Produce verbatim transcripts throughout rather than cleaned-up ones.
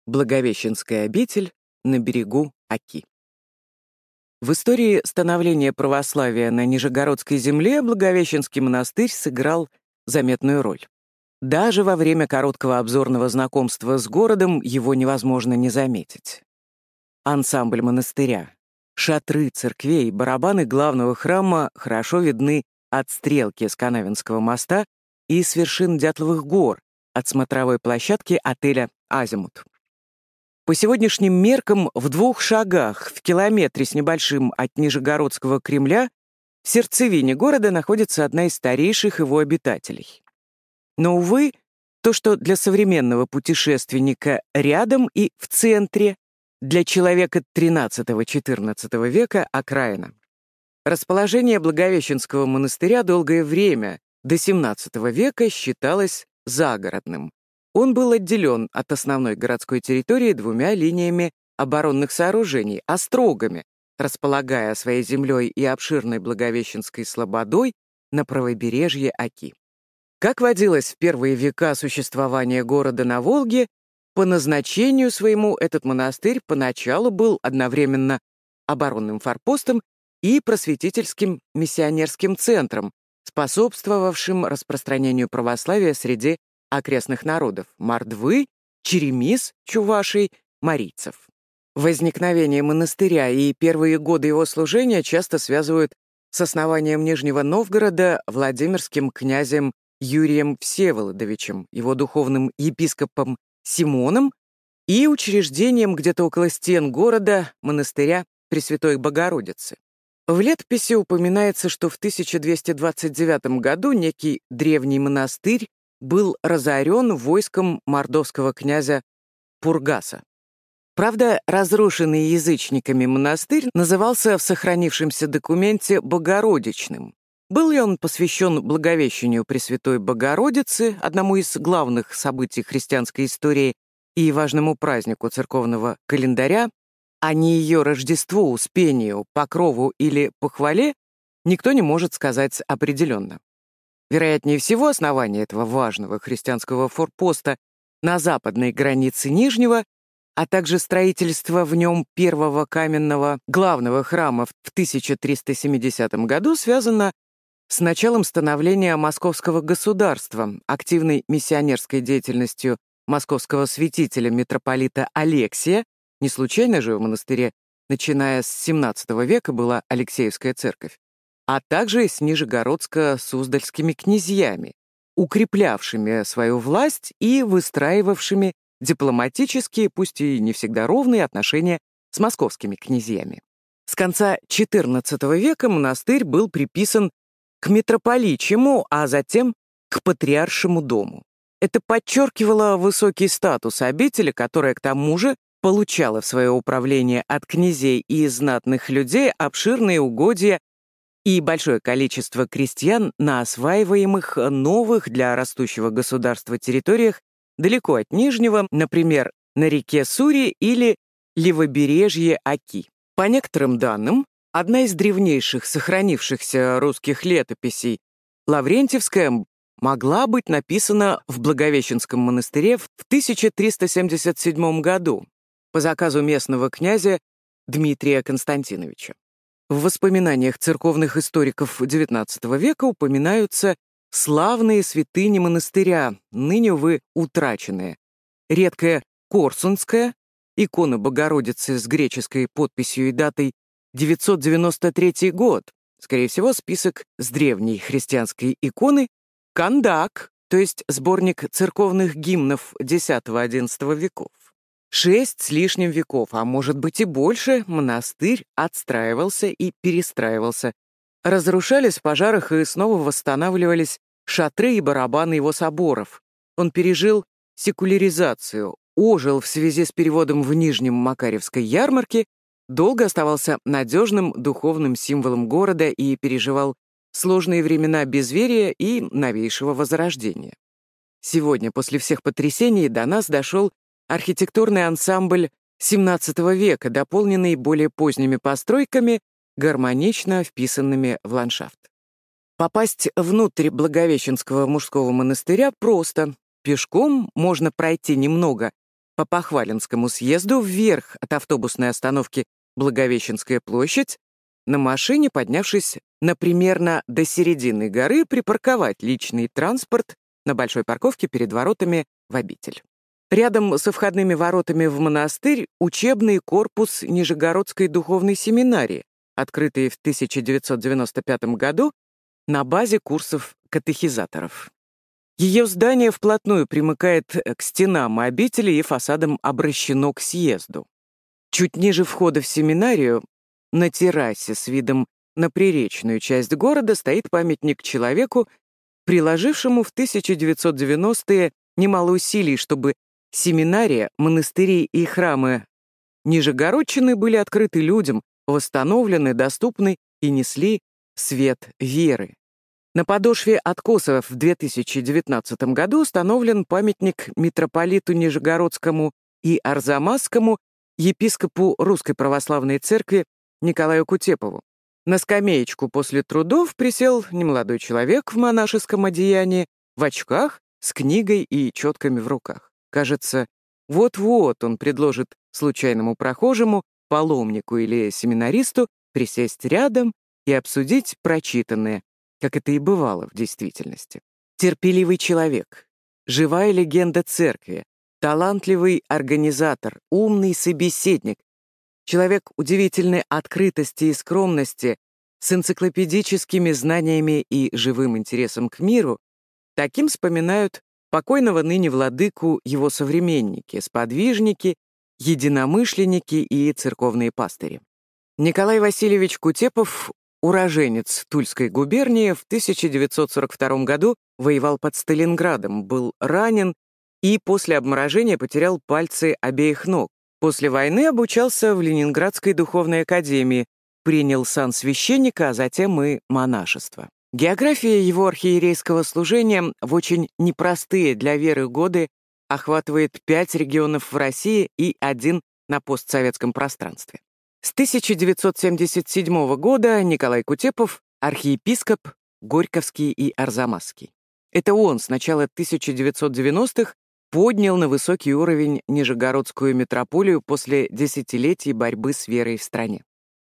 Благовещенская обитель на берегу Оки. В истории становления православия на Нижегородской земле Благовещенский монастырь сыграл заметную роль. Даже во время короткого обзорного знакомства с городом его невозможно не заметить. Ансамбль монастыря, шатры церквей, барабаны главного храма хорошо видны от стрелки с Канавинского моста и с вершин Дятловых гор, от смотровой площадки отеля «Азимут». По сегодняшним меркам в двух шагах, в километре с небольшим от Нижегородского Кремля, в сердцевине города находится одна из старейших его обитателей. Но, увы, то, что для современного путешественника рядом и в центре, для человека тринадцатого-четырнадцатого века окраина. Расположение Благовещенского монастыря долгое время, до семнадцатого века, считалось загородным. Он был отделен от основной городской территории двумя линиями оборонных сооружений, острогами, располагая своей землей и обширной Благовещенской слободой на правобережье Оки. Как водилось в первые века существования города на Волге, по назначению своему этот монастырь поначалу был одновременно оборонным форпостом и просветительским миссионерским центром, способствовавшим распространению православия среди окрестных народов — мордвы, черемис, чувашей, марийцев. Возникновение монастыря и первые годы его служения часто связывают с основанием Нижнего Новгорода Владимирским князем Юрием Всеволодовичем, его духовным епископом Симоном и учреждением где-то около стен города монастыря Пресвятой Богородицы. В летописи упоминается, что в тысяча двести двадцать девятом году некий древний монастырь был разорен войском мордовского князя Пургаса. Правда, разрушенный язычниками монастырь назывался в сохранившемся документе Богородичным. Был ли он посвящен Благовещению Пресвятой Богородицы, одному из главных событий христианской истории и важному празднику церковного календаря, а не ее Рождеству, Успению, Покрову или Похвале, никто не может сказать определенно. Вероятнее всего, основание этого важного христианского форпоста на западной границе Нижнего, а также строительство в нем первого каменного главного храма в тысяча триста семидесятом году связано с началом становления Московского государства, активной миссионерской деятельностью московского святителя митрополита Алексия. Не случайно же в монастыре, начиная с семнадцатого века, была Алексеевская церковь, а также с нижегородско-суздальскими князьями, укреплявшими свою власть и выстраивавшими дипломатические, пусть и не всегда ровные, отношения с московскими князьями. С конца четырнадцатого века монастырь был приписан к митрополичьему, а затем к патриаршему дому. Это подчеркивало высокий статус обители, которая, к тому же, получала в свое управление от князей и знатных людей обширные угодья и большое количество крестьян на осваиваемых новых для растущего государства территориях далеко от Нижнего, например, на реке Сури или левобережье Оки. По некоторым данным, одна из древнейших сохранившихся русских летописей, Лаврентьевская, могла быть написана в Благовещенском монастыре в тысяча триста семьдесят седьмом году по заказу местного князя Дмитрия Константиновича. В воспоминаниях церковных историков девятнадцатого века упоминаются славные святыни монастыря, ныне, увы, утраченные. Редкая Корсунская, икона Богородицы с греческой подписью и датой девятьсот девяносто третий год, скорее всего, список с древней христианской иконы, Кандак, то есть сборник церковных гимнов десятого-одиннадцатого веков. Шесть с лишним веков, а может быть и больше, монастырь отстраивался и перестраивался. Разрушались в пожарах и снова восстанавливались шатры и барабаны его соборов. Он пережил секуляризацию, ожил в связи с переводом в Нижнем Макарьевской ярмарке, долго оставался надежным духовным символом города и переживал сложные времена безверия и новейшего возрождения. Сегодня, после всех потрясений, до нас дошел архитектурный ансамбль семнадцатого века, дополненный более поздними постройками, гармонично вписанными в ландшафт. Попасть внутрь Благовещенского мужского монастыря просто. Пешком можно пройти немного, по Похваленскому съезду вверх от автобусной остановки Благовещенская площадь, на машине, поднявшись на примерно до середины горы, припарковать личный транспорт на большой парковке перед воротами в обитель. Рядом со входными воротами в монастырь учебный корпус Нижегородской духовной семинарии, открытый в тысяча девятьсот девяносто пятом году на базе курсов катехизаторов. Ее здание вплотную примыкает к стенам обители и фасадом обращено к съезду. Чуть ниже входа в семинарию, на террасе с видом на приречную часть города, стоит памятник человеку, приложившему в тысяча девятьсот девяностые немало усилий, чтобы семинария, монастыри и храмы Нижегородчины были открыты людям, восстановлены, доступны и несли свет веры. На подошве откосов в две тысячи девятнадцатом году установлен памятник митрополиту Нижегородскому и Арзамасскому, епископу Русской Православной Церкви Николаю Кутепову. На скамеечку после трудов присел немолодой человек в монашеском одеянии, в очках, с книгой и четками в руках. Кажется, вот-вот он предложит случайному прохожему, паломнику или семинаристу присесть рядом и обсудить прочитанное, как это и бывало в действительности. Терпеливый человек, живая легенда церкви, талантливый организатор, умный собеседник, человек удивительной открытости и скромности, с энциклопедическими знаниями и живым интересом к миру, таким вспоминают покойного ныне владыку его современники, сподвижники, единомышленники и церковные пастыри. Николай Васильевич Кутепов, уроженец Тульской губернии, в тысяча девятьсот сорок втором году воевал под Сталинградом, был ранен и после обморожения потерял пальцы обеих ног. После войны обучался в Ленинградской духовной академии, принял сан священника, а затем и монашество. География его архиерейского служения в очень непростые для веры годы охватывает пять регионов в России и один на постсоветском пространстве. С тысяча девятьсот семьдесят седьмого года Николай Кутепов — архиепископ Горьковский и Арзамасский. Это он с начала тысяча девятьсот девяностых поднял на высокий уровень Нижегородскую митрополию после десятилетий борьбы с верой в стране.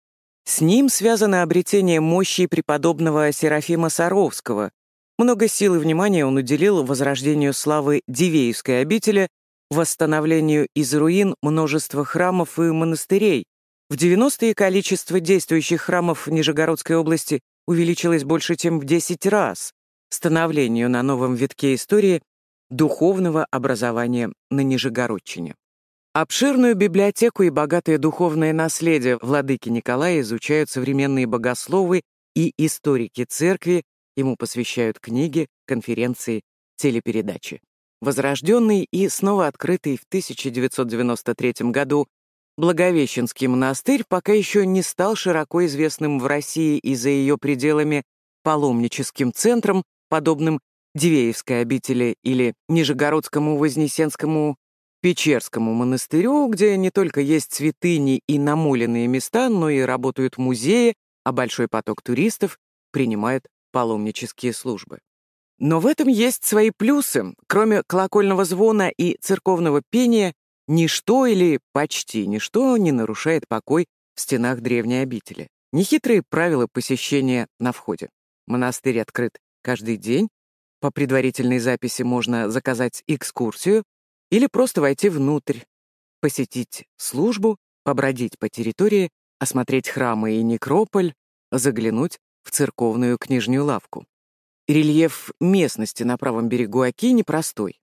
С ним связано обретение мощи преподобного Серафима Саровского. Много сил и внимания он уделил возрождению славы Дивеевской обители, восстановлению из руин множества храмов и монастырей. В девяностые количество действующих храмов в Нижегородской области увеличилось больше, чем в десять раз, становлению на новом витке истории духовного образования на Нижегородчине. Обширную библиотеку и богатое духовное наследие владыки Николая изучают современные богословы и историки церкви, ему посвящают книги, конференции, телепередачи. Возрожденный и снова открытый в тысяча девятьсот девяносто третьем году Благовещенский монастырь пока еще не стал широко известным в России и за ее пределами паломническим центром, подобным Дивеевской обители или Нижегородскому Вознесенскому Печерскому монастырю, где не только есть святыни и намоленные места, но и работают музеи, а большой поток туристов принимает паломнические службы. Но в этом есть свои плюсы. Кроме колокольного звона и церковного пения, ничто или почти ничто не нарушает покой в стенах древней обители. Нехитрые правила посещения на входе. Монастырь открыт каждый день. По предварительной записи можно заказать экскурсию или просто войти внутрь, посетить службу, побродить по территории, осмотреть храмы и некрополь, заглянуть в церковную книжную лавку. Рельеф местности на правом берегу Оки непростой.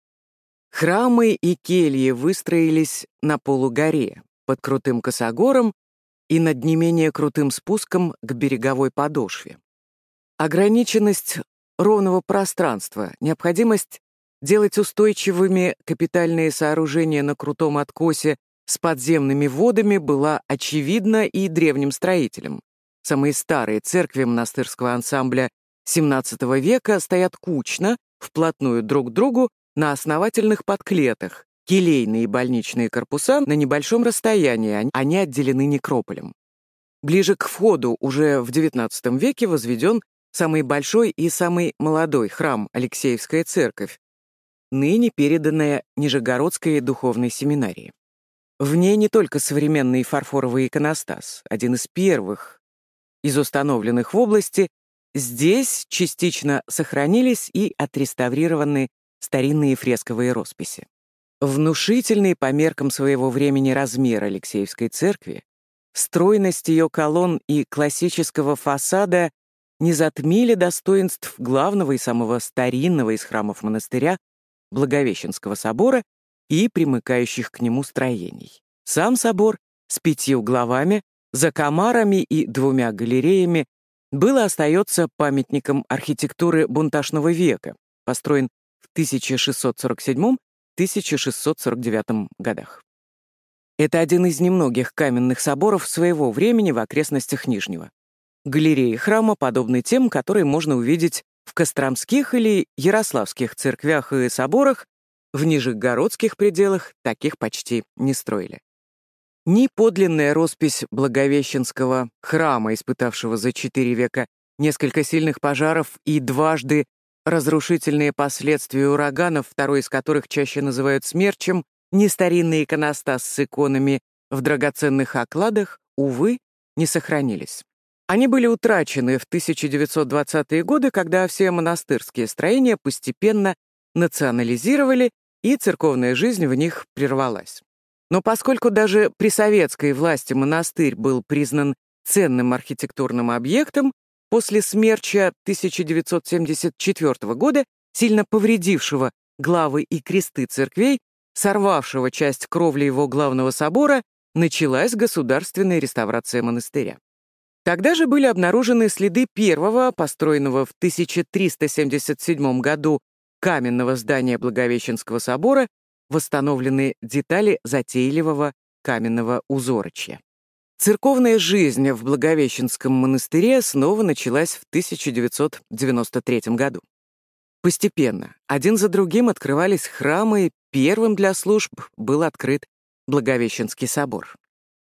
Храмы и кельи выстроились на полугоре, под крутым косогором и над не менее крутым спуском к береговой подошве. Ограниченность ровного пространства, необходимость делать устойчивыми капитальные сооружения на крутом откосе с подземными водами была очевидна и древним строителям. Самые старые церкви монастырского ансамбля семнадцатого века стоят кучно, вплотную друг к другу, на основательных подклетах. Келейные и больничные корпуса на небольшом расстоянии, они отделены некрополем. Ближе к входу уже в девятнадцатом веке возведен самый большой и самый молодой храм Алексеевская церковь. ныне переданная Нижегородской духовной семинарии. В ней не только современный фарфоровый иконостас, один из первых из установленных в области, здесь частично сохранились и отреставрированы старинные фресковые росписи. Внушительный по меркам своего времени размер Алексеевской церкви, стройность ее колонн и классического фасада не затмили достоинств главного и самого старинного из храмов монастыря Благовещенского собора и примыкающих к нему строений. Сам собор с пятью главами, за комарами и двумя галереями был и остается памятником архитектуры бунтажного века, построен в тысяча шестьсот сорок седьмом — тысяча шестьсот сорок девятом годах. Это один из немногих каменных соборов своего времени в окрестностях Нижнего. Галереи храма подобны тем, которые можно увидеть в Костромских или Ярославских церквях и соборах, в нижегородских пределах таких почти не строили. Ни подлинная роспись Благовещенского храма, испытавшего за четыре века несколько сильных пожаров и дважды разрушительные последствия ураганов, второй из которых чаще называют смерчем, ни старинный иконостас с иконами в драгоценных окладах, увы, не сохранились. Они были утрачены в тысяча девятьсот двадцатые годы, когда все монастырские строения постепенно национализировали, и церковная жизнь в них прервалась. Но поскольку даже при советской власти монастырь был признан ценным архитектурным объектом, после смерча тысяча девятьсот семьдесят четвёртого года, сильно повредившего главы и кресты церквей, сорвавшего часть кровли его главного собора, началась государственная реставрация монастыря. Тогда же были обнаружены следы первого, построенного в тысяча триста семьдесят седьмом году, каменного здания Благовещенского собора, восстановлены детали затейливого каменного узорочья. Церковная жизнь в Благовещенском монастыре снова началась в тысяча девятьсот девяносто третьем году. Постепенно, один за другим открывались храмы, и первым для служб был открыт Благовещенский собор.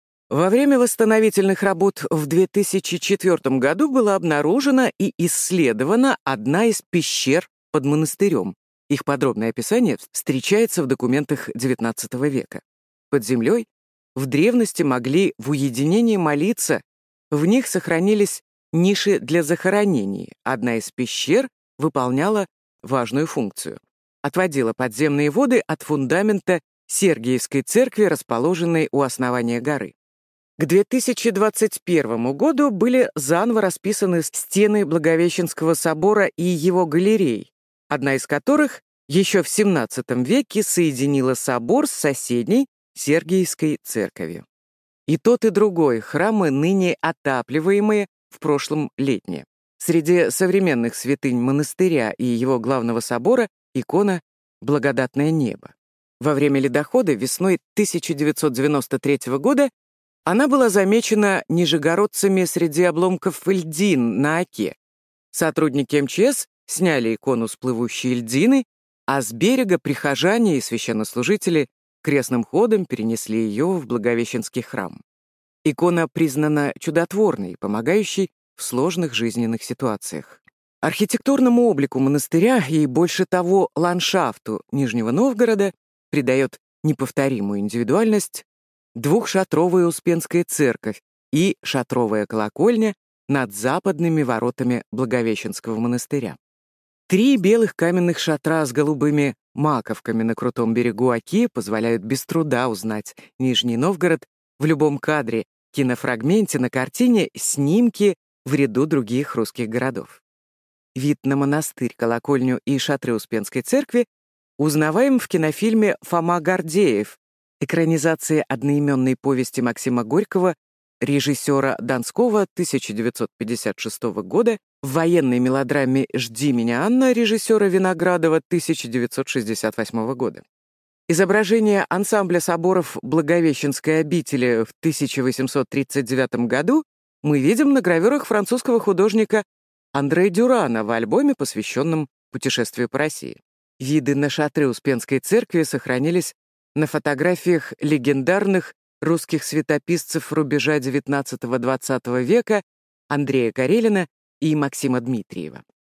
Во время восстановительных работ в две тысячи четвёртом году была обнаружена и исследована одна из пещер под монастырем. Их подробное описание встречается в документах девятнадцатого века. Под землей в древности могли в уединении молиться, в них сохранились ниши для захоронений. Одна из пещер выполняла важную функцию. Отводила подземные воды от фундамента Сергиевской церкви, расположенной у основания горы. К две тысячи двадцать первому году были заново расписаны стены Благовещенского собора и его галерей, одна из которых еще в семнадцатом веке соединила собор с соседней Сергиевской церковью. И тот, и другой храмы ныне отапливаемые, в прошлом летние. Среди современных святынь монастыря и его главного собора икона «Благодатное небо». Во время ледохода весной тысяча девятьсот девяносто третьего года она была замечена нижегородцами среди обломков льдин на Оке. Сотрудники эм че эс сняли икону с плывущей льдины, а с берега прихожане и священнослужители крестным ходом перенесли ее в Благовещенский храм. Икона признана чудотворной, помогающей в сложных жизненных ситуациях. Архитектурному облику монастыря и, больше того, ландшафту Нижнего Новгорода придает неповторимую индивидуальность двухшатровая Успенская церковь и шатровая колокольня над западными воротами Благовещенского монастыря. Три белых каменных шатра с голубыми маковками на крутом берегу Оки позволяют без труда узнать Нижний Новгород в любом кадре, кинофрагменте, на картине, снимке в ряду других русских городов. Вид на монастырь, колокольню и шатры Успенской церкви узнаваем в кинофильме «Фома Гордеев», экранизация одноименной повести Максима Горького, режиссера Донского тысяча девятьсот пятьдесят шестого года, в военной мелодраме «Жди меня, Анна» режиссера Виноградова тысяча девятьсот шестьдесят восьмого года. Изображение ансамбля соборов Благовещенской обители в тысяча восемьсот тридцать девятом году мы видим на гравюрах французского художника Андре Дюрана в альбоме, посвященном путешествию по России. Виды на шатры Успенской церкви сохранились на фотографиях легендарных русских светописцев рубежа девятнадцатого-двадцатого века Андрея Карелина и Максима Дмитриева.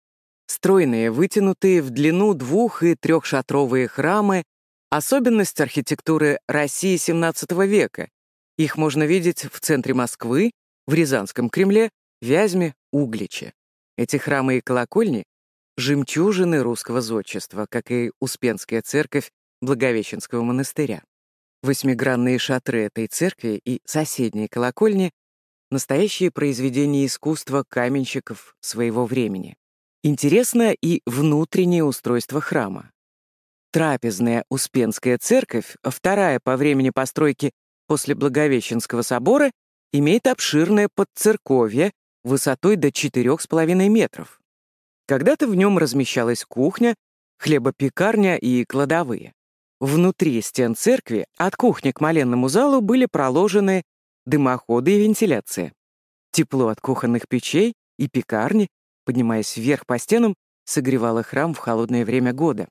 Стройные, вытянутые в длину двух- и трехшатровые храмы — особенность архитектуры России семнадцатого века. Их можно видеть в центре Москвы, в Рязанском Кремле, Вязьме, Угличе. Эти храмы и колокольни — жемчужины русского зодчества, как и Успенская церковь Благовещенского монастыря. Восьмигранные шатры этой церкви и соседние колокольни — настоящие произведения искусства каменщиков своего времени. Интересно и внутреннее устройство храма. Трапезная Успенская церковь, вторая по времени постройки после Благовещенского собора, имеет обширное подцерковье высотой до четырёх с половиной метров. Когда-то в нем размещалась кухня, хлебопекарня и кладовые. Внутри стен церкви от кухни к моленному залу были проложены дымоходы и вентиляция. Тепло от кухонных печей и пекарни, поднимаясь вверх по стенам, согревало храм в холодное время года.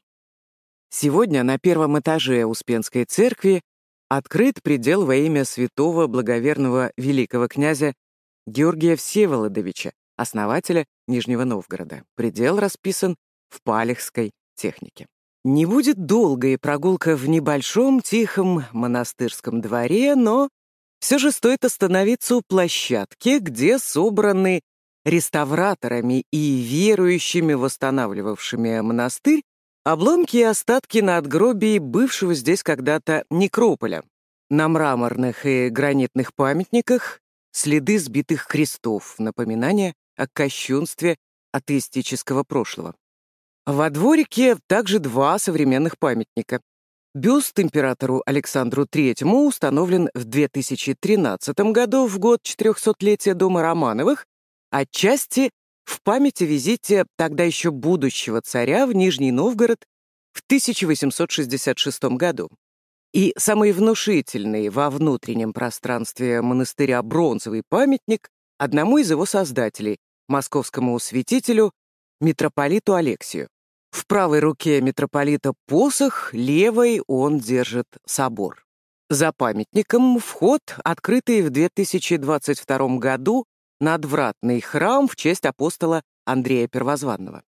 Сегодня на первом этаже Успенской церкви открыт предел во имя святого благоверного великого князя Георгия Всеволодовича, основателя Нижнего Новгорода. Предел расписан в палехской технике. Не будет долгой прогулка в небольшом тихом монастырском дворе, но все же стоит остановиться у площадки, где собраны реставраторами и верующими, восстанавливавшими монастырь, обломки и остатки надгробий бывшего здесь когда-то некрополя. На мраморных и гранитных памятниках следы сбитых крестов, напоминание о кощунстве атеистического прошлого. Во дворике также два современных памятника. Бюст императору Александру Третьему установлен в две тысячи тринадцатом году, в год четырехсотлетия дома Романовых, отчасти в память о визите тогда еще будущего царя в Нижний Новгород в тысяча восемьсот шестьдесят шестом году. И самый внушительный во внутреннем пространстве монастыря бронзовый памятник одному из его создателей, московскому святителю, митрополиту Алексию. В правой руке митрополита посох, левой он держит собор. За памятником вход, открытый в две тысячи двадцать втором году надвратный храм в честь апостола Андрея Первозванного.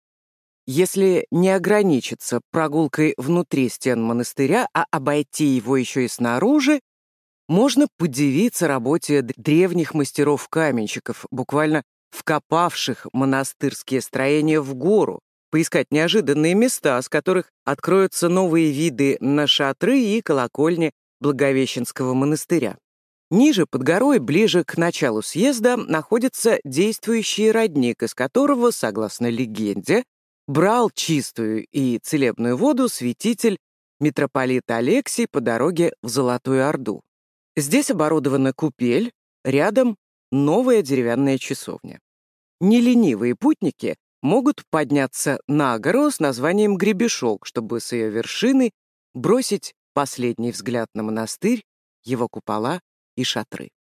Если не ограничиться прогулкой внутри стен монастыря, а обойти его еще и снаружи, можно подивиться работе древних мастеров-каменщиков, буквально вкопавших монастырские строения в гору, поискать неожиданные места, с которых откроются новые виды на шатры и колокольни Благовещенского монастыря. Ниже, под горой, ближе к началу съезда, находится действующий родник, из которого, согласно легенде, брал чистую и целебную воду святитель митрополит Алексий по дороге в Золотую Орду. Здесь оборудована купель, рядом новая деревянная часовня. Неленивые путники могут подняться на гору с названием Гребешок, чтобы с ее вершины бросить последний взгляд на монастырь, его купола и шатры.